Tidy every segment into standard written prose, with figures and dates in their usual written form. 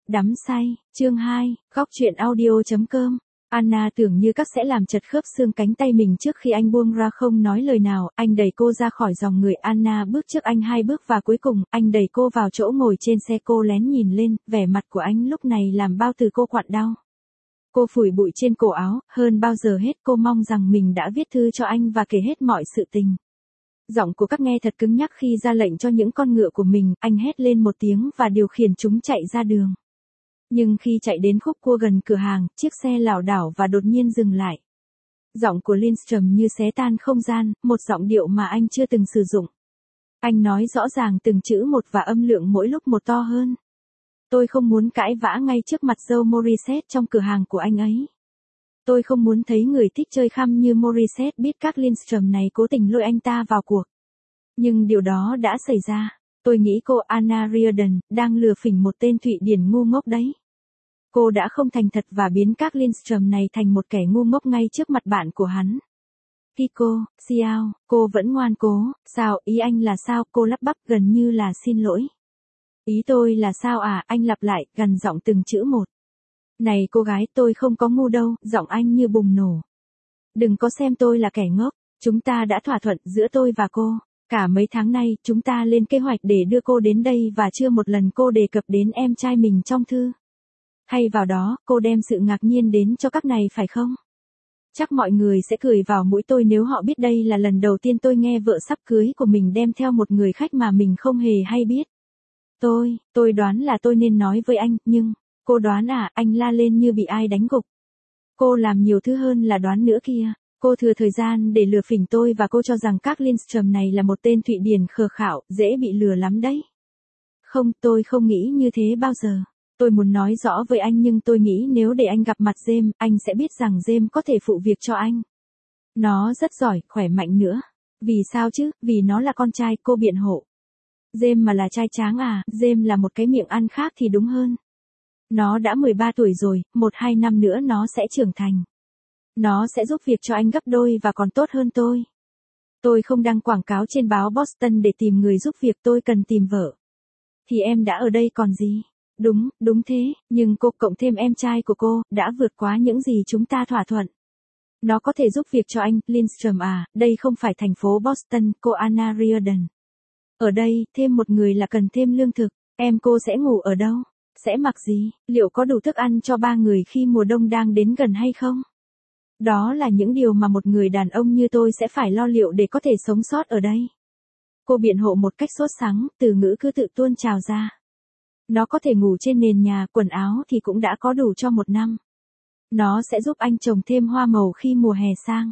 Đắm say, chương 2, góc chuyện audio.com. Anna tưởng như các sẽ làm chật khớp xương cánh tay mình trước khi anh buông ra không nói lời nào, anh đẩy cô ra khỏi dòng người. Anna bước trước anh 2 bước và cuối cùng, anh đẩy cô vào chỗ ngồi trên xe. Cô lén nhìn lên, vẻ mặt của anh lúc này làm bao từ cô quặn đau. Cô phủi bụi trên cổ áo, hơn bao giờ hết cô mong rằng mình đã viết thư cho anh và kể hết mọi sự tình. Giọng của các nghe thật cứng nhắc khi ra lệnh cho những con ngựa của mình, anh hét lên một tiếng và điều khiển chúng chạy ra đường. Nhưng khi chạy đến khúc cua gần cửa hàng, chiếc xe lảo đảo và đột nhiên dừng lại. Giọng của Lindstrom như xé tan không gian, một giọng điệu mà anh chưa từng sử dụng. Anh nói rõ ràng từng chữ một và âm lượng mỗi lúc một to hơn. Tôi không muốn cãi vã ngay trước mặt Joe Morissette trong cửa hàng của anh ấy. Tôi không muốn thấy người thích chơi khăm như Morissette biết các Lindstrom này cố tình lôi anh ta vào cuộc. Nhưng điều đó đã xảy ra. Tôi nghĩ cô Anna Riordan đang lừa phỉnh một tên Thụy Điển ngu ngốc đấy. Cô đã không thành thật và biến các Lindstrom này thành một kẻ ngu ngốc ngay trước mặt bạn của hắn. Kiko, Xiao, cô vẫn ngoan cố, sao, ý anh là sao? Cô lắp bắp gần như là xin lỗi. Ý tôi là sao à? Anh lặp lại, gằn giọng từng chữ một. Này cô gái, tôi không có ngu đâu, giọng anh như bùng nổ. Đừng có xem tôi là kẻ ngốc, chúng ta đã thỏa thuận giữa tôi và cô. Cả mấy tháng nay, chúng ta lên kế hoạch để đưa cô đến đây và chưa một lần cô đề cập đến em trai mình trong thư. Hay vào đó, cô đem sự ngạc nhiên đến cho các này phải không? Chắc mọi người sẽ cười vào mũi tôi nếu họ biết đây là lần đầu tiên tôi nghe vợ sắp cưới của mình đem theo một người khách mà mình không hề hay biết. Tôi đoán là tôi nên nói với anh, nhưng, cô đoán à? Anh la lên như bị ai đánh gục. Cô làm nhiều thứ hơn là đoán nữa kia. Cô thừa thời gian để lừa phỉnh tôi và cô cho rằng các Lindstrom này là một tên Thụy Điển khờ khạo, dễ bị lừa lắm đấy. Không, tôi không nghĩ như thế bao giờ. Tôi muốn nói rõ với anh nhưng tôi nghĩ nếu để anh gặp mặt James, anh sẽ biết rằng James có thể phụ việc cho anh. Nó rất giỏi, khỏe mạnh nữa. Vì sao chứ? Vì nó là con trai, cô biện hộ. James mà là trai tráng à? James là một cái miệng ăn khác thì đúng hơn. Nó đã 13 tuổi rồi, 1-2 năm nữa nó sẽ trưởng thành. Nó sẽ giúp việc cho anh gấp đôi và còn tốt hơn tôi. Tôi không đăng quảng cáo trên báo Boston để tìm người giúp việc, tôi cần tìm vợ. Thì em đã ở đây còn gì? Đúng thế, nhưng cô cộng thêm em trai của cô, đã vượt quá những gì chúng ta thỏa thuận. Nó có thể giúp việc cho anh, Lindstrom à, đây không phải thành phố Boston, cô Anna Riordan. Ở đây, thêm một người là cần thêm lương thực, cô sẽ ngủ ở đâu? Sẽ mặc gì? Liệu có đủ thức ăn cho 3 người khi mùa đông đang đến gần hay không? Đó là những điều mà một người đàn ông như tôi sẽ phải lo liệu để có thể sống sót ở đây. Cô biện hộ một cách sốt sắng, từ ngữ cứ tự tuôn trào ra. Nó có thể ngủ trên nền nhà, quần áo thì cũng đã có đủ cho 1 năm. Nó sẽ giúp anh trồng thêm hoa màu khi mùa hè sang.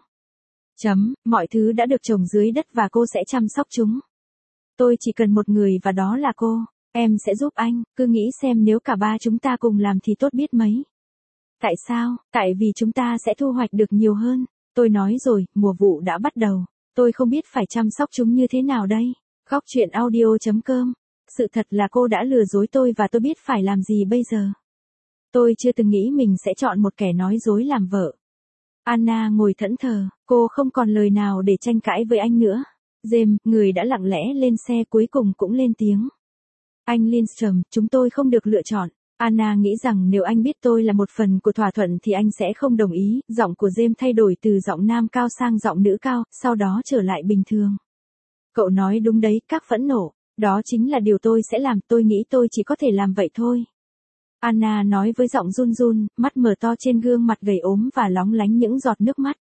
Mọi thứ đã được trồng dưới đất và cô sẽ chăm sóc chúng. Tôi chỉ cần một người và đó là cô. Em sẽ giúp anh, cứ nghĩ xem nếu cả ba chúng ta cùng làm thì tốt biết mấy. Tại sao? Tại vì chúng ta sẽ thu hoạch được nhiều hơn. Tôi nói rồi, mùa vụ đã bắt đầu. Tôi không biết phải chăm sóc chúng như thế nào đây. Góc chuyện audio.com. Sự thật là cô đã lừa dối tôi và tôi biết phải làm gì bây giờ. Tôi chưa từng nghĩ mình sẽ chọn một kẻ nói dối làm vợ. Anna ngồi thẫn thờ, cô không còn lời nào để tranh cãi với anh nữa. James, người đã lặng lẽ lên xe cuối cùng cũng lên tiếng. Anh Lindstrom, chúng tôi không được lựa chọn. Anna nghĩ rằng nếu anh biết tôi là một phần của thỏa thuận thì anh sẽ không đồng ý. Giọng của James thay đổi từ giọng nam cao sang giọng nữ cao, sau đó trở lại bình thường. Cậu nói đúng đấy, các phẫn nộ. Đó chính là điều tôi sẽ làm, tôi nghĩ tôi chỉ có thể làm vậy thôi. Anna nói với giọng run run, mắt mở to trên gương mặt gầy ốm và lóng lánh những giọt nước mắt.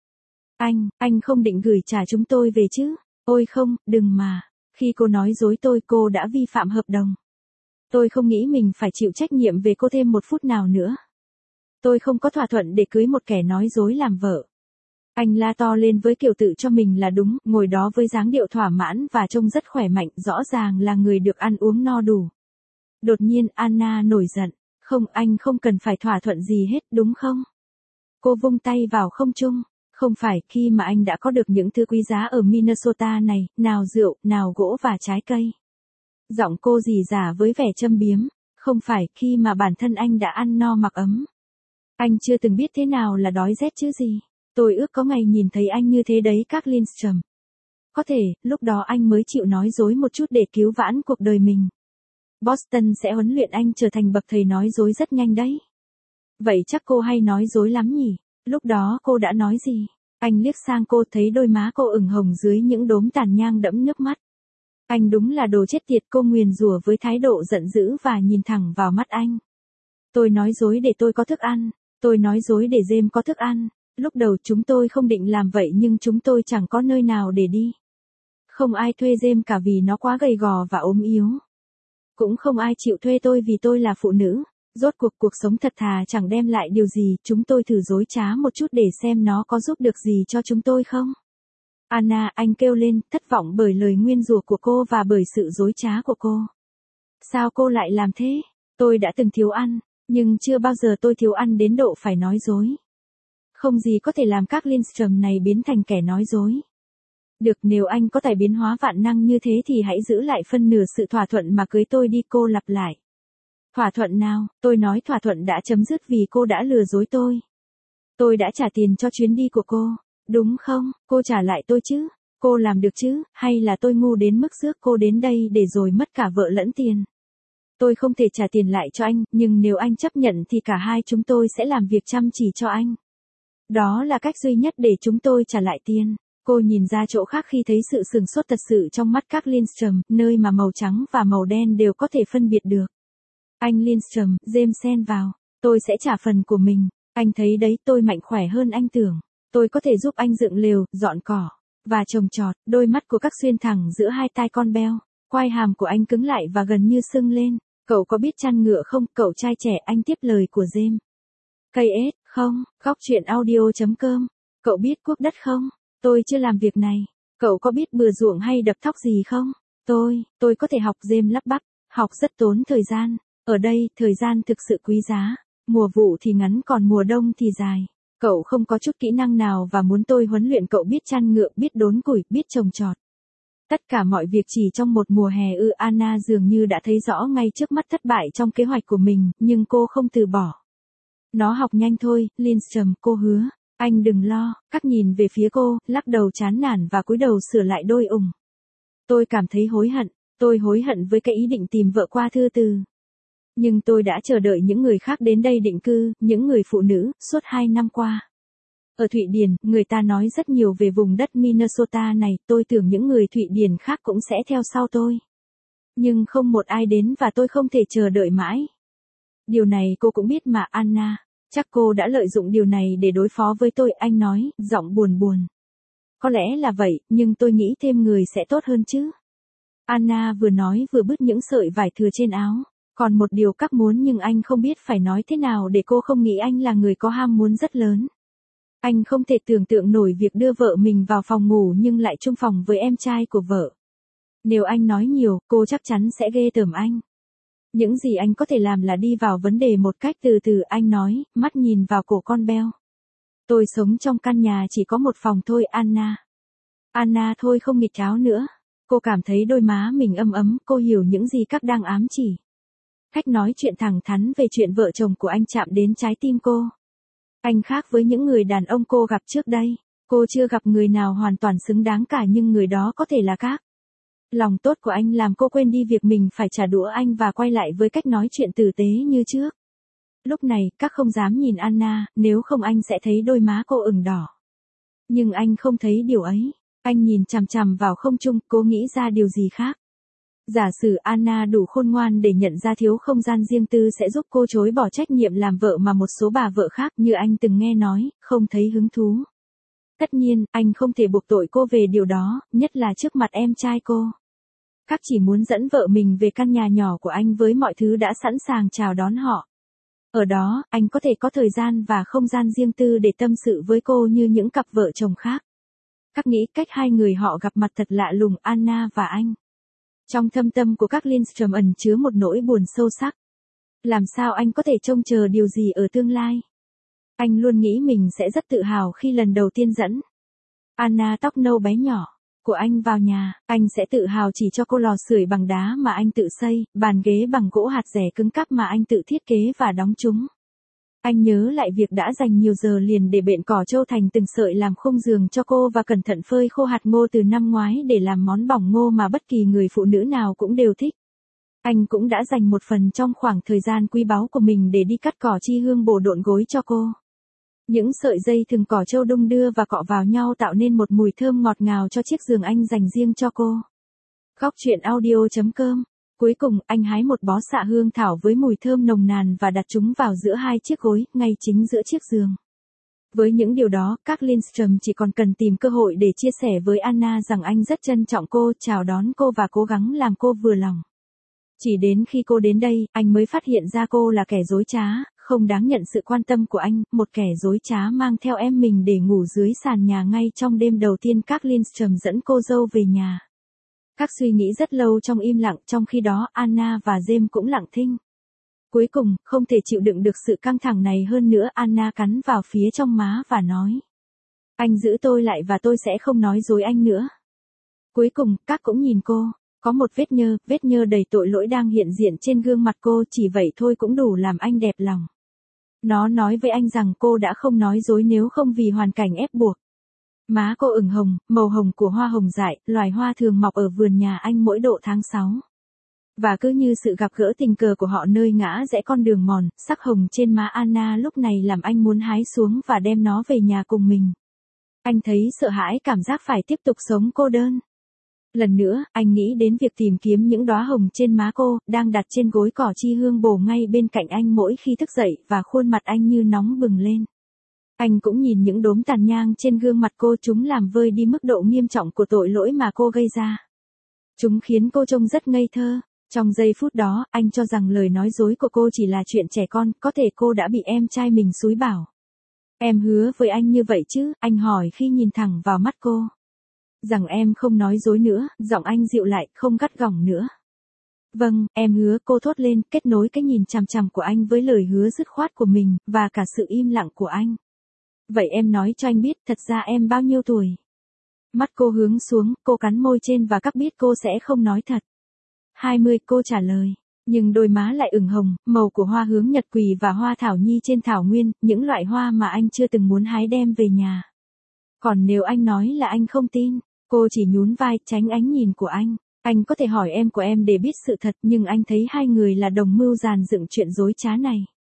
Anh không định gửi trả chúng tôi về chứ? Ôi không, đừng mà. Khi cô nói dối tôi, cô đã vi phạm hợp đồng. Tôi không nghĩ mình phải chịu trách nhiệm về cô thêm 1 phút nào nữa. Tôi không có thỏa thuận để cưới một kẻ nói dối làm vợ. Anh la to lên với kiểu tự cho mình là đúng, ngồi đó với dáng điệu thỏa mãn và trông rất khỏe mạnh, rõ ràng là người được ăn uống no đủ. Đột nhiên Anna nổi giận. Không, anh không cần phải thỏa thuận gì hết, đúng không? Cô vung tay vào không trung. Không phải, khi mà anh đã có được những thứ quý giá ở Minnesota này, nào rượu, nào gỗ và trái cây. Giọng cô rỉ rả với vẻ châm biếm. Không phải, khi mà bản thân anh đã ăn no mặc ấm. Anh chưa từng biết thế nào là đói rét chứ gì. Tôi ước có ngày nhìn thấy anh như thế đấy các Lindstrom. Có thể, lúc đó anh mới chịu nói dối một chút để cứu vãn cuộc đời mình. Boston sẽ huấn luyện anh trở thành bậc thầy nói dối rất nhanh đấy. Vậy chắc cô hay nói dối lắm nhỉ? Lúc đó cô đã nói gì? Anh liếc sang cô thấy đôi má cô ửng hồng dưới những đốm tàn nhang đẫm nước mắt. Anh đúng là đồ chết tiệt, cô nguyền rủa với thái độ giận dữ và nhìn thẳng vào mắt anh. Tôi nói dối để tôi có thức ăn. Tôi nói dối để James có thức ăn. Lúc đầu chúng tôi không định làm vậy nhưng chúng tôi chẳng có nơi nào để đi. Không ai thuê James cả vì nó quá gầy gò và ốm yếu. Cũng không ai chịu thuê tôi vì tôi là phụ nữ. Rốt cuộc sống thật thà chẳng đem lại điều gì, chúng tôi thử dối trá một chút để xem nó có giúp được gì cho chúng tôi không. Anna, anh kêu lên, thất vọng bởi lời nguyên rủa của cô và bởi sự dối trá của cô. Sao cô lại làm thế? Tôi đã từng thiếu ăn, nhưng chưa bao giờ tôi thiếu ăn đến độ phải nói dối. Không gì có thể làm các Lindstrom này biến thành kẻ nói dối. Được, nếu anh có tài biến hóa vạn năng như thế thì hãy giữ lại phân nửa sự thỏa thuận mà cưới tôi đi, cô lặp lại. Thỏa thuận nào? Tôi nói thỏa thuận đã chấm dứt vì cô đã lừa dối tôi. Tôi đã trả tiền cho chuyến đi của cô, đúng không? Cô trả lại tôi chứ? Cô làm được chứ? Hay là tôi ngu đến mức rước cô đến đây để rồi mất cả vợ lẫn tiền? Tôi không thể trả tiền lại cho anh, nhưng nếu anh chấp nhận thì cả hai chúng tôi sẽ làm việc chăm chỉ cho anh. Đó là cách duy nhất để chúng tôi trả lại tiền. Cô nhìn ra chỗ khác khi thấy sự sửng sốt thật sự trong mắt các Lindstrom, nơi mà màu trắng và màu đen đều có thể phân biệt được. Anh Lindstrom, James xen vào. Tôi sẽ trả phần của mình. Anh thấy đấy, tôi mạnh khỏe hơn anh tưởng. Tôi có thể giúp anh dựng lều, dọn cỏ và trồng trọt. Đôi mắt của các xuyên thẳng giữa hai tai con beo. Quai hàm của anh cứng lại và gần như sưng lên. Cậu có biết chăn ngựa không, cậu trai trẻ? Anh tiếp lời của James. Cây ếch, không, góc truyện audio.com. Cậu biết cuốc đất không? Tôi chưa làm việc này. Cậu có biết bừa ruộng hay đập thóc gì không? Tôi có thể học, James lắp bắp. Học rất tốn thời gian. Ở đây, thời gian thực sự quý giá. Mùa vụ thì ngắn còn mùa đông thì dài. Cậu không có chút kỹ năng nào và muốn tôi huấn luyện cậu biết chăn ngựa, biết đốn củi, biết trồng trọt. Tất cả mọi việc chỉ trong một mùa hè ư? Anna dường như đã thấy rõ ngay trước mắt thất bại trong kế hoạch của mình, nhưng cô không từ bỏ. Nó học nhanh thôi, Lindstrom, cô hứa. Anh đừng lo. Các nhìn về phía cô, lắc đầu chán nản và cúi đầu sửa lại đôi ủng. Tôi cảm thấy hối hận. Tôi hối hận với cái ý định tìm vợ qua thư từ. Nhưng tôi đã chờ đợi những người khác đến đây định cư, những người phụ nữ, suốt 2 năm qua. Ở Thụy Điển, người ta nói rất nhiều về vùng đất Minnesota này, tôi tưởng những người Thụy Điển khác cũng sẽ theo sau tôi. Nhưng không một ai đến và tôi không thể chờ đợi mãi. Điều này cô cũng biết mà, Anna. Chắc cô đã lợi dụng điều này để đối phó với tôi, anh nói, giọng buồn buồn. Có lẽ là vậy, nhưng tôi nghĩ thêm người sẽ tốt hơn chứ. Anna vừa nói vừa bứt những sợi vải thừa trên áo. Còn một điều các muốn nhưng anh không biết phải nói thế nào để cô không nghĩ anh là người có ham muốn rất lớn. Anh không thể tưởng tượng nổi việc đưa vợ mình vào phòng ngủ nhưng lại chung phòng với em trai của vợ. Nếu anh nói nhiều, cô chắc chắn sẽ ghê tởm anh. Những gì anh có thể làm là đi vào vấn đề một cách từ từ, anh nói, mắt nhìn vào cổ con beo. Tôi sống trong căn nhà chỉ có một phòng thôi, Anna. Anna thôi không nghịch cháo nữa. Cô cảm thấy đôi má mình ấm ấm, cô hiểu những gì các đang ám chỉ. Cách nói chuyện thẳng thắn về chuyện vợ chồng của anh chạm đến trái tim cô. Anh khác với những người đàn ông cô gặp trước đây. Cô chưa gặp người nào hoàn toàn xứng đáng cả nhưng người đó có thể là các. Lòng tốt của anh làm cô quên đi việc mình phải trả đũa anh và quay lại với cách nói chuyện tử tế như trước. Lúc này, các không dám nhìn Anna, nếu không anh sẽ thấy đôi má cô ửng đỏ. Nhưng anh không thấy điều ấy. Anh nhìn chằm chằm vào không trung, cố nghĩ ra điều gì khác. Giả sử Anna đủ khôn ngoan để nhận ra thiếu không gian riêng tư sẽ giúp cô chối bỏ trách nhiệm làm vợ mà một số bà vợ khác như anh từng nghe nói, không thấy hứng thú. Tất nhiên, anh không thể buộc tội cô về điều đó, nhất là trước mặt em trai cô. Các chỉ muốn dẫn vợ mình về căn nhà nhỏ của anh với mọi thứ đã sẵn sàng chào đón họ. Ở đó, anh có thể có thời gian và không gian riêng tư để tâm sự với cô như những cặp vợ chồng khác. Các nghĩ cách hai người họ gặp mặt thật lạ lùng, Anna và anh. Trong thâm tâm của các Lindstrom ẩn chứa một nỗi buồn sâu sắc. Làm sao anh có thể trông chờ điều gì ở tương lai? Anh luôn nghĩ mình sẽ rất tự hào khi lần đầu tiên dẫn Anna tóc nâu bé nhỏ của anh vào nhà. Anh sẽ tự hào chỉ cho cô lò sưởi bằng đá mà anh tự xây, bàn ghế bằng gỗ hạt rẻ cứng cáp mà anh tự thiết kế và đóng chúng. Anh nhớ lại việc đã dành nhiều giờ liền để bện cỏ trâu thành từng sợi làm khung giường cho cô và cẩn thận phơi khô hạt ngô từ năm ngoái để làm món bỏng ngô mà bất kỳ người phụ nữ nào cũng đều thích. Anh cũng đã dành một phần trong khoảng thời gian quý báu của mình để đi cắt cỏ chi hương bổ độn gối cho cô. Những sợi dây thừng cỏ trâu đung đưa và cọ vào nhau tạo nên một mùi thơm ngọt ngào cho chiếc giường anh dành riêng cho cô. Góc truyện audio.com. Cuối cùng, anh hái một bó xạ hương thảo với mùi thơm nồng nàn và đặt chúng vào giữa hai chiếc gối, ngay chính giữa chiếc giường. Với những điều đó, các Lindstrom chỉ còn cần tìm cơ hội để chia sẻ với Anna rằng anh rất trân trọng cô, chào đón cô và cố gắng làm cô vừa lòng. Chỉ đến khi cô đến đây, anh mới phát hiện ra cô là kẻ dối trá, không đáng nhận sự quan tâm của anh, một kẻ dối trá mang theo em mình để ngủ dưới sàn nhà ngay trong đêm đầu tiên các Lindstrom dẫn cô dâu về nhà. Các suy nghĩ rất lâu trong im lặng, trong khi đó Anna và James cũng lặng thinh. Cuối cùng, không thể chịu đựng được sự căng thẳng này hơn nữa, Anna cắn vào phía trong má và nói. Anh giữ tôi lại và tôi sẽ không nói dối anh nữa. Cuối cùng, các cũng nhìn cô. Có một vết nhơ đầy tội lỗi đang hiện diện trên gương mặt cô, chỉ vậy thôi cũng đủ làm anh đẹp lòng. Nó nói với anh rằng cô đã không nói dối nếu không vì hoàn cảnh ép buộc. Má cô ửng hồng, màu hồng của hoa hồng dại, loài hoa thường mọc ở vườn nhà anh mỗi độ tháng 6. Và cứ như sự gặp gỡ tình cờ của họ nơi ngã rẽ con đường mòn, sắc hồng trên má Anna lúc này làm anh muốn hái xuống và đem nó về nhà cùng mình. Anh thấy sợ hãi cảm giác phải tiếp tục sống cô đơn. Lần nữa, anh nghĩ đến việc tìm kiếm những đóa hồng trên má cô, đang đặt trên gối cỏ chi hương bổ ngay bên cạnh anh mỗi khi thức dậy, và khuôn mặt anh như nóng bừng lên. Anh cũng nhìn những đốm tàn nhang trên gương mặt cô, chúng làm vơi đi mức độ nghiêm trọng của tội lỗi mà cô gây ra. Chúng khiến cô trông rất ngây thơ. Trong giây phút đó, anh cho rằng lời nói dối của cô chỉ là chuyện trẻ con, có thể cô đã bị em trai mình xúi bảo. Em hứa với anh như vậy chứ, anh hỏi khi nhìn thẳng vào mắt cô. Rằng em không nói dối nữa, giọng anh dịu lại, không gắt gỏng nữa. Vâng, em hứa, cô thốt lên, kết nối cái nhìn chằm chằm của anh với lời hứa dứt khoát của mình, và cả sự im lặng của anh. Vậy em nói cho anh biết, thật ra em bao nhiêu tuổi? Mắt cô hướng xuống, cô cắn môi trên và các biết cô sẽ không nói thật. 20, cô trả lời. Nhưng đôi má lại ửng hồng, màu của hoa hướng nhật quỳ và hoa thảo nhi trên thảo nguyên, những loại hoa mà anh chưa từng muốn hái đem về nhà. Còn nếu anh nói là anh không tin, cô chỉ nhún vai, tránh ánh nhìn của anh. Anh có thể hỏi em của em để biết sự thật, nhưng anh thấy hai người là đồng mưu dàn dựng chuyện dối trá này.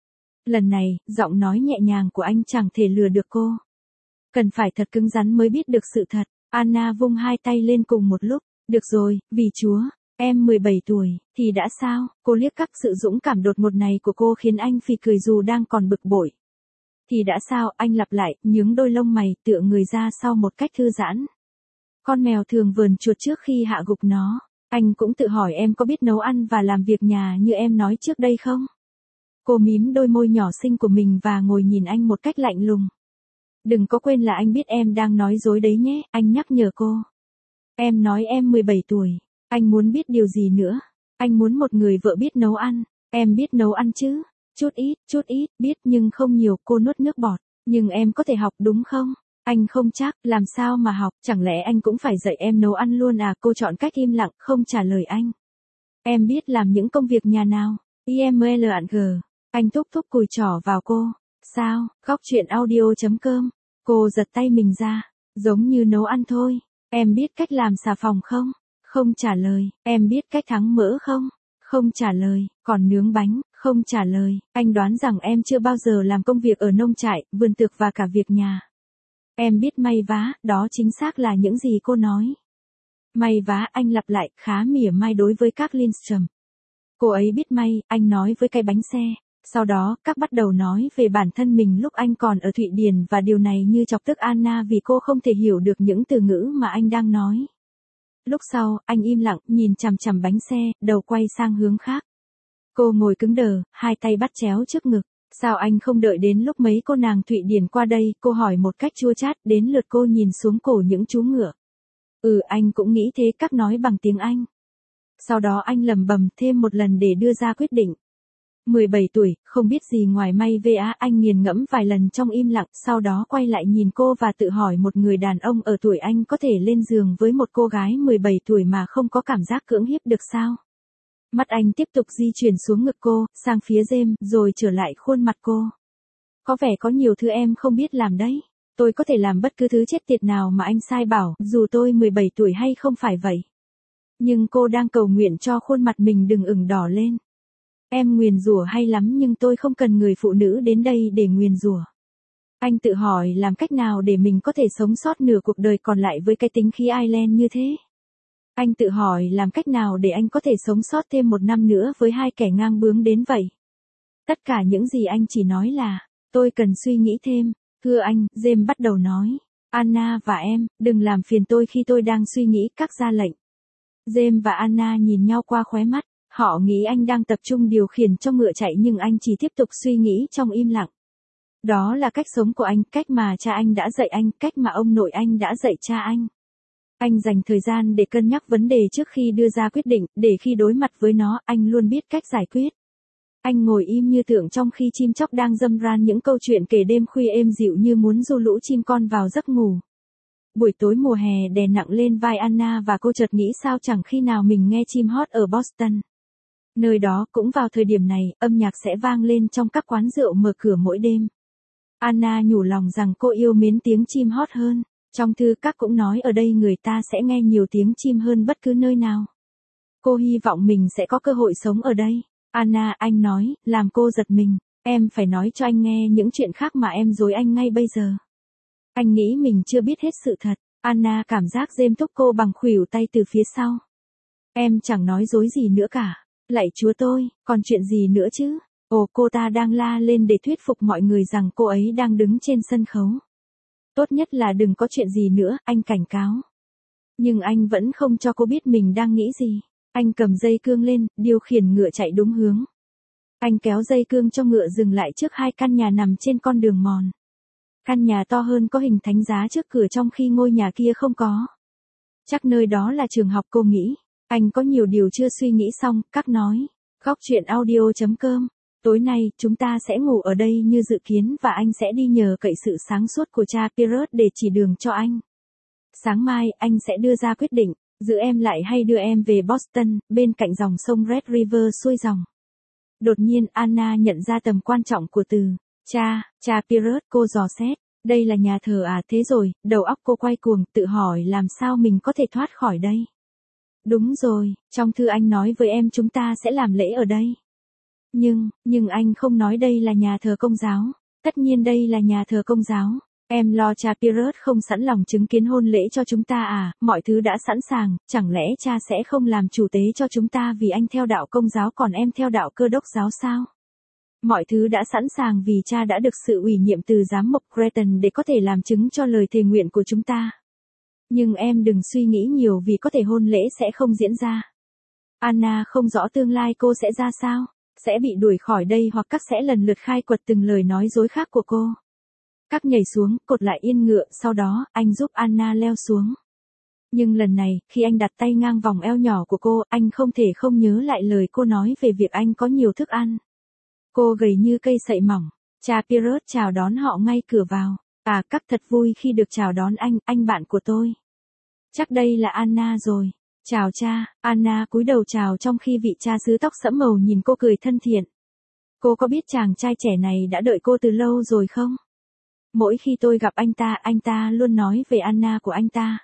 Lần này, giọng nói nhẹ nhàng của anh chẳng thể lừa được cô. Cần phải thật cứng rắn mới biết được sự thật. Anna vung hai tay lên cùng một lúc. Được rồi, vì Chúa, em 17 tuổi, thì đã sao? Cô liếc các sự dũng cảm đột ngột này của cô khiến anh phì cười dù đang còn bực bội. Thì đã sao? Anh lặp lại, nhướng đôi lông mày, tựa người ra sau một cách thư giãn. Con mèo thường vờn chuột trước khi hạ gục nó. Anh cũng tự hỏi em có biết nấu ăn và làm việc nhà như em nói trước đây không? Cô mím đôi môi nhỏ xinh của mình và ngồi nhìn anh một cách lạnh lùng. Đừng có quên là anh biết em đang nói dối đấy nhé, anh nhắc nhở cô. Em nói em 17 tuổi, anh muốn biết điều gì nữa? Anh muốn một người vợ biết nấu ăn. Em biết nấu ăn chứ? Chút ít, biết nhưng không nhiều, cô nuốt nước bọt. Nhưng em có thể học đúng không? Anh không chắc, làm sao mà học, chẳng lẽ anh cũng phải dạy em nấu ăn luôn à? Cô chọn cách im lặng, không trả lời anh. Em biết làm những công việc nhà nào? IMLG. Anh thúc cùi trỏ vào cô. Sao? Góc truyện audio.com. Cô giật tay mình ra. Giống như nấu ăn thôi. Em biết cách làm xà phòng không? Không trả lời. Em biết cách thắng mỡ không? Không trả lời. Còn nướng bánh? Không trả lời. Anh đoán rằng em chưa bao giờ làm công việc ở nông trại, vườn tược và cả việc nhà. Em biết may vá, đó chính xác là những gì cô nói. May vá, anh lặp lại, khá mỉa mai đối với các Lindstrom. Cô ấy biết may, anh nói với cái bánh xe. Sau đó, các bắt đầu nói về bản thân mình lúc anh còn ở Thụy Điển và điều này như chọc tức Anna vì cô không thể hiểu được những từ ngữ mà anh đang nói. Lúc sau, anh im lặng, nhìn chằm chằm bánh xe, đầu quay sang hướng khác. Cô ngồi cứng đờ, hai tay bắt chéo trước ngực. Sao anh không đợi đến lúc mấy cô nàng Thụy Điển qua đây? Cô hỏi một cách chua chát, đến lượt cô nhìn xuống cổ những chú ngựa. Anh cũng nghĩ thế, các nói bằng tiếng Anh. Sau đó anh lẩm bẩm thêm một lần để đưa ra quyết định. 17 tuổi, không biết gì ngoài may va, anh nghiền ngẫm vài lần trong im lặng, sau đó quay lại nhìn cô và tự hỏi một người đàn ông ở tuổi anh có thể lên giường với một cô gái 17 tuổi mà không có cảm giác cưỡng hiếp được sao? Mắt anh tiếp tục di chuyển xuống ngực cô, sang phía James, rồi trở lại khuôn mặt cô. Có vẻ có nhiều thứ em không biết làm đấy. Tôi có thể làm bất cứ thứ chết tiệt nào mà anh sai bảo, dù tôi 17 tuổi hay không phải vậy. Nhưng cô đang cầu nguyện cho khuôn mặt mình đừng ửng đỏ lên. Em nguyền rủa hay lắm nhưng tôi không cần người phụ nữ đến đây để nguyền rủa. Anh tự hỏi làm cách nào để mình có thể sống sót nửa cuộc đời còn lại với cái tính khí Ireland như thế. Anh tự hỏi làm cách nào để anh có thể sống sót thêm 1 năm nữa với 2 kẻ ngang bướng đến vậy. Tất cả những gì anh chỉ nói là, tôi cần suy nghĩ thêm. Thưa anh, James bắt đầu nói. Anna và em, đừng làm phiền tôi khi tôi đang suy nghĩ, các ra lệnh. James và Anna nhìn nhau qua khóe mắt. Họ nghĩ anh đang tập trung điều khiển cho ngựa chạy nhưng anh chỉ tiếp tục suy nghĩ trong im lặng. Đó là cách sống của anh, cách mà cha anh đã dạy anh, cách mà ông nội anh đã dạy cha anh. Anh dành thời gian để cân nhắc vấn đề trước khi đưa ra quyết định, để khi đối mặt với nó, anh luôn biết cách giải quyết. Anh ngồi im như tượng trong khi chim chóc đang râm ran những câu chuyện kể đêm khuya êm dịu như muốn du lũ chim con vào giấc ngủ. Buổi tối mùa hè đè nặng lên vai Anna và cô chợt nghĩ sao chẳng khi nào mình nghe chim hót ở Boston. Nơi đó cũng vào thời điểm này, âm nhạc sẽ vang lên trong các quán rượu mở cửa mỗi đêm. Anna nhủ lòng rằng cô yêu mến tiếng chim hót hơn. Trong thư các cũng nói ở đây người ta sẽ nghe nhiều tiếng chim hơn bất cứ nơi nào. Cô hy vọng mình sẽ có cơ hội sống ở đây. Anna, anh nói, làm cô giật mình. Em phải nói cho anh nghe những chuyện khác mà em dối anh ngay bây giờ. Anh nghĩ mình chưa biết hết sự thật. Anna cảm giác James thúc cô bằng khuỷu tay từ phía sau. Em chẳng nói dối gì nữa cả. Lạy Chúa tôi, còn chuyện gì nữa chứ? Ồ, cô ta đang la lên để thuyết phục mọi người rằng cô ấy đang đứng trên sân khấu. Tốt nhất là đừng có chuyện gì nữa, anh cảnh cáo. Nhưng anh vẫn không cho cô biết mình đang nghĩ gì. Anh cầm dây cương lên, điều khiển ngựa chạy đúng hướng. Anh kéo dây cương cho ngựa dừng lại trước 2 căn nhà nằm trên con đường mòn. Căn nhà to hơn có hình thánh giá trước cửa trong khi ngôi nhà kia không có. Chắc nơi đó là trường học cô nghĩ. Anh có nhiều điều chưa suy nghĩ xong, các nói. Góc chuyện audio.com. Tối nay, chúng ta sẽ ngủ ở đây như dự kiến và anh sẽ đi nhờ cậy sự sáng suốt của cha Pierrot để chỉ đường cho anh. Sáng mai, anh sẽ đưa ra quyết định, giữ em lại hay đưa em về Boston, bên cạnh dòng sông Red River xuôi dòng. Đột nhiên Anna nhận ra tầm quan trọng của từ cha Pierrot, cô dò xét. Đây là nhà thờ à? Thế rồi, đầu óc cô quay cuồng, tự hỏi làm sao mình có thể thoát khỏi đây. Đúng rồi, trong thư anh nói với em chúng ta sẽ làm lễ ở đây. Nhưng anh không nói đây là nhà thờ Công giáo. Tất nhiên đây là nhà thờ Công giáo. Em lo cha Pierrot không sẵn lòng chứng kiến hôn lễ cho chúng ta à? Mọi thứ đã sẵn sàng, chẳng lẽ cha sẽ không làm chủ tế cho chúng ta vì anh theo đạo Công giáo còn em theo đạo Cơ đốc giáo sao? Mọi thứ đã sẵn sàng vì cha đã được sự ủy nhiệm từ giám mục Creighton để có thể làm chứng cho lời thề nguyện của chúng ta. Nhưng em đừng suy nghĩ nhiều vì có thể hôn lễ sẽ không diễn ra. Anna không rõ tương lai cô sẽ ra sao. Sẽ bị đuổi khỏi đây hoặc các sẽ lần lượt khai quật từng lời nói dối khác của cô. Các nhảy xuống, cột lại yên ngựa, sau đó, anh giúp Anna leo xuống. Nhưng lần này, khi anh đặt tay ngang vòng eo nhỏ của cô, anh không thể không nhớ lại lời cô nói về việc anh có nhiều thức ăn. Cô gầy như cây sậy mỏng. Cha Pierrot chào đón họ ngay cửa vào. À, các thật vui khi được chào đón anh bạn của tôi. Chắc đây là Anna rồi. Chào cha, Anna cúi đầu chào trong khi vị cha xứ tóc sẫm màu nhìn cô cười thân thiện. Cô có biết chàng trai trẻ này đã đợi cô từ lâu rồi không? Mỗi khi tôi gặp anh ta luôn nói về Anna của anh ta.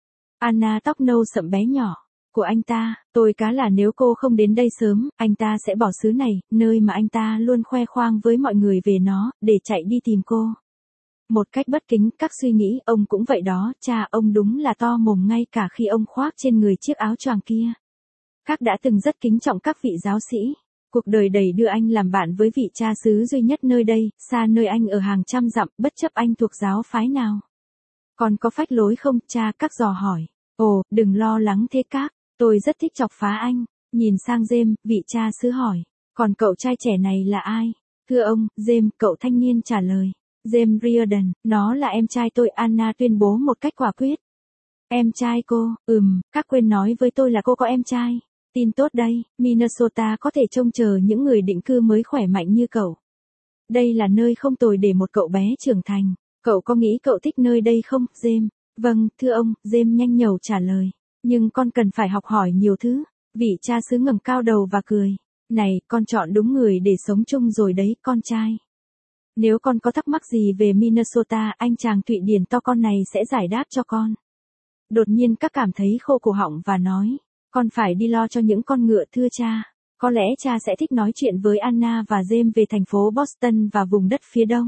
Anna tóc nâu sậm bé nhỏ, của anh ta, tôi cá là nếu cô không đến đây sớm, anh ta sẽ bỏ xứ này, nơi mà anh ta luôn khoe khoang với mọi người về nó, để chạy đi tìm cô. Một cách bất kính, các suy nghĩ, ông cũng vậy đó, cha ông đúng là to mồm ngay cả khi ông khoác trên người chiếc áo choàng kia. Các đã từng rất kính trọng các vị giáo sĩ. Cuộc đời đầy đưa anh làm bạn với vị cha xứ duy nhất nơi đây, xa nơi anh ở hàng trăm dặm, bất chấp anh thuộc giáo phái nào. Còn có phách lối không, cha? Các dò hỏi. Ồ, đừng lo lắng thế các, tôi rất thích chọc phá anh. Nhìn sang James, vị cha xứ hỏi. Còn cậu trai trẻ này là ai? Thưa ông, James, cậu thanh niên trả lời. James Reardon, nó là em trai tôi, Anna tuyên bố một cách quả quyết. Em trai cô, các quên nói với tôi là cô có em trai. Tin tốt đây, Minnesota có thể trông chờ những người định cư mới khỏe mạnh như cậu. Đây là nơi không tồi để một cậu bé trưởng thành. Cậu có nghĩ cậu thích nơi đây không, James? Vâng, thưa ông, James nhanh nhẩu trả lời. Nhưng con cần phải học hỏi nhiều thứ. Vị cha xứ ngẩng cao đầu và cười. Này, con chọn đúng người để sống chung rồi đấy, con trai. Nếu con có thắc mắc gì về Minnesota, anh chàng Thụy Điển to con này sẽ giải đáp cho con. Đột nhiên các cảm thấy khô cổ họng và nói. Con phải đi lo cho những con ngựa thưa cha. Có lẽ cha sẽ thích nói chuyện với Anna và James về thành phố Boston và vùng đất phía đông.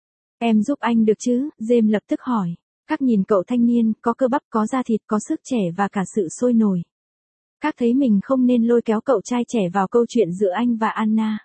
Em giúp anh được chứ? James lập tức hỏi. Các nhìn cậu thanh niên, có cơ bắp, có da thịt, có sức trẻ và cả sự sôi nổi. Các thấy mình không nên lôi kéo cậu trai trẻ vào câu chuyện giữa anh và Anna.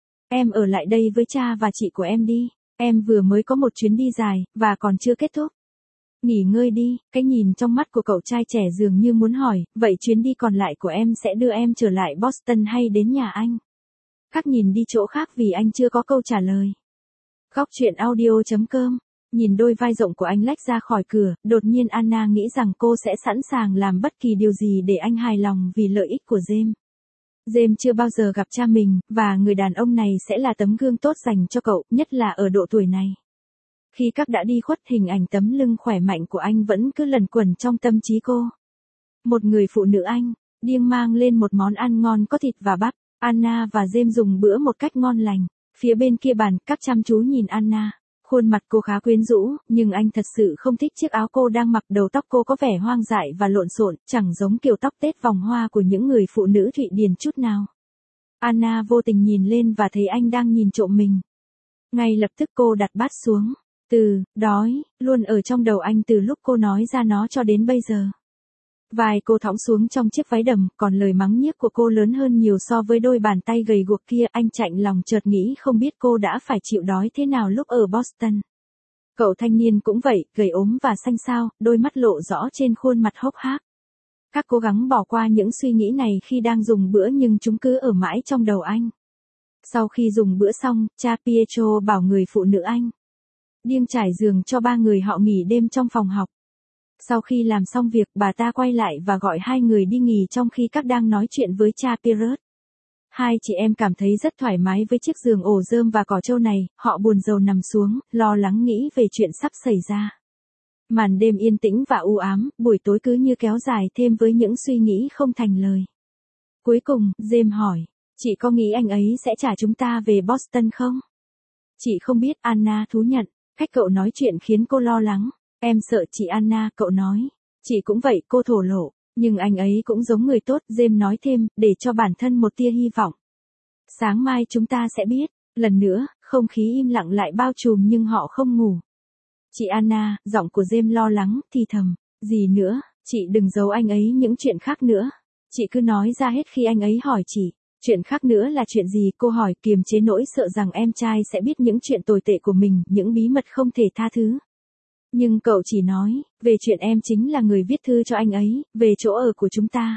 Em ở lại đây với cha và chị của em đi. Em vừa mới có một chuyến đi dài, và còn chưa kết thúc. Nghỉ ngơi đi, cái nhìn trong mắt của cậu trai trẻ dường như muốn hỏi, vậy chuyến đi còn lại của em sẽ đưa em trở lại Boston hay đến nhà anh? Các nhìn đi chỗ khác vì anh chưa có câu trả lời. Góc truyện audio.com. Nhìn đôi vai rộng của anh lách ra khỏi cửa, đột nhiên Anna nghĩ rằng cô sẽ sẵn sàng làm bất kỳ điều gì để anh hài lòng vì lợi ích của James. James chưa bao giờ gặp cha mình, và người đàn ông này sẽ là tấm gương tốt dành cho cậu, nhất là ở độ tuổi này. Khi các đã đi khuất, hình ảnh tấm lưng khỏe mạnh của anh vẫn cứ lẩn quẩn trong tâm trí cô. Một người phụ nữ Anh, điên mang lên một món ăn ngon có thịt và bắp. Anna và James dùng bữa một cách ngon lành. Phía bên kia bàn, các chăm chú nhìn Anna. Khuôn mặt cô khá quyến rũ, nhưng anh thật sự không thích chiếc áo cô đang mặc. Đầu tóc cô có vẻ hoang dại và lộn xộn, chẳng giống kiểu tóc Tết vòng hoa của những người phụ nữ Thụy Điển chút nào. Anna vô tình nhìn lên và thấy anh đang nhìn trộm mình. Ngay lập tức cô đặt bát xuống. Từ đói luôn ở trong đầu anh từ lúc cô nói ra nó cho đến bây giờ. Vai cô thõng xuống trong chiếc váy đầm, còn lời mắng nhiếc của cô lớn hơn nhiều so với đôi bàn tay gầy guộc kia. Anh chạnh lòng chợt nghĩ không biết cô đã phải chịu đói thế nào lúc ở Boston. Cậu thanh niên cũng vậy, gầy ốm và xanh xao, đôi mắt lộ rõ trên khuôn mặt hốc hác. Các cố gắng bỏ qua những suy nghĩ này khi đang dùng bữa nhưng chúng cứ ở mãi trong đầu anh. Sau khi dùng bữa xong, cha Pietro bảo người phụ nữ Anh điên trải giường cho ba người họ nghỉ đêm trong phòng học. Sau khi làm xong việc, bà ta quay lại và gọi hai người đi nghỉ trong khi các đang nói chuyện với cha Pierre. Hai chị em cảm thấy rất thoải mái với chiếc giường ổ rơm và cỏ trâu này, họ buồn rầu nằm xuống, lo lắng nghĩ về chuyện sắp xảy ra. Màn đêm yên tĩnh và u ám, buổi tối cứ như kéo dài thêm với những suy nghĩ không thành lời. Cuối cùng, James hỏi, chị có nghĩ anh ấy sẽ trả chúng ta về Boston không? Chị không biết, Anna thú nhận. Cách cậu nói chuyện khiến cô lo lắng. Em sợ chị Anna, cậu nói. Chị cũng vậy, cô thổ lộ. Nhưng anh ấy cũng giống người tốt, James nói thêm, để cho bản thân một tia hy vọng. Sáng mai chúng ta sẽ biết. Lần nữa, không khí im lặng lại bao trùm nhưng họ không ngủ. Chị Anna, giọng của James lo lắng, thì thầm. Gì nữa, chị đừng giấu anh ấy những chuyện khác nữa. Chị cứ nói ra hết khi anh ấy hỏi chị. Chuyện khác nữa là chuyện gì? Cô hỏi kiềm chế nỗi sợ rằng em trai sẽ biết những chuyện tồi tệ của mình, những bí mật không thể tha thứ. Nhưng cậu chỉ nói, về chuyện em chính là người viết thư cho anh ấy, về chỗ ở của chúng ta.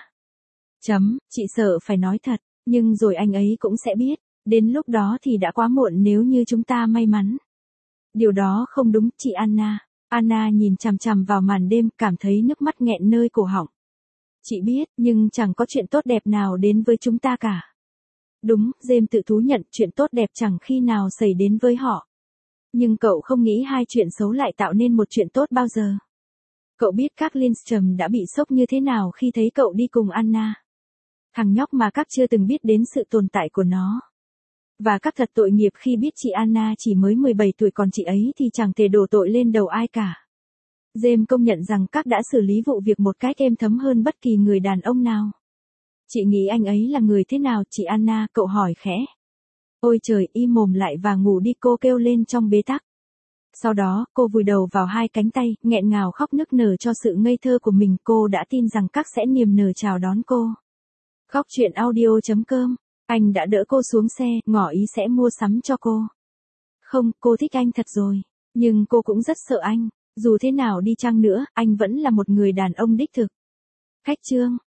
Chị sợ phải nói thật, nhưng rồi anh ấy cũng sẽ biết, đến lúc đó thì đã quá muộn nếu như chúng ta may mắn. Điều đó không đúng, chị Anna. Anna nhìn chằm chằm vào màn đêm, cảm thấy nước mắt nghẹn nơi cổ họng. Chị biết, nhưng chẳng có chuyện tốt đẹp nào đến với chúng ta cả. Đúng, James tự thú nhận chuyện tốt đẹp chẳng khi nào xảy đến với họ. Nhưng cậu không nghĩ hai chuyện xấu lại tạo nên một chuyện tốt bao giờ. Cậu biết các Lindstrom đã bị sốc như thế nào khi thấy cậu đi cùng Anna. Thằng nhóc mà các chưa từng biết đến sự tồn tại của nó. Và các thật tội nghiệp khi biết chị Anna chỉ mới 17 tuổi còn chị ấy thì chẳng thể đổ tội lên đầu ai cả. James công nhận rằng các đã xử lý vụ việc một cách êm thấm hơn bất kỳ người đàn ông nào. Chị nghĩ anh ấy là người thế nào, chị Anna? Cậu hỏi khẽ. Ôi trời, im mồm lại và ngủ đi, cô kêu lên trong bế tắc. Sau đó, cô vùi đầu vào hai cánh tay, nghẹn ngào khóc nức nở cho sự ngây thơ của mình. Cô đã tin rằng các sẽ niềm nở chào đón cô. Góc truyện audio.com. Anh đã đỡ cô xuống xe, ngỏ ý sẽ mua sắm cho cô. Không, cô thích anh thật rồi. Nhưng cô cũng rất sợ anh. Dù thế nào đi chăng nữa, anh vẫn là một người đàn ông đích thực. Khách chương.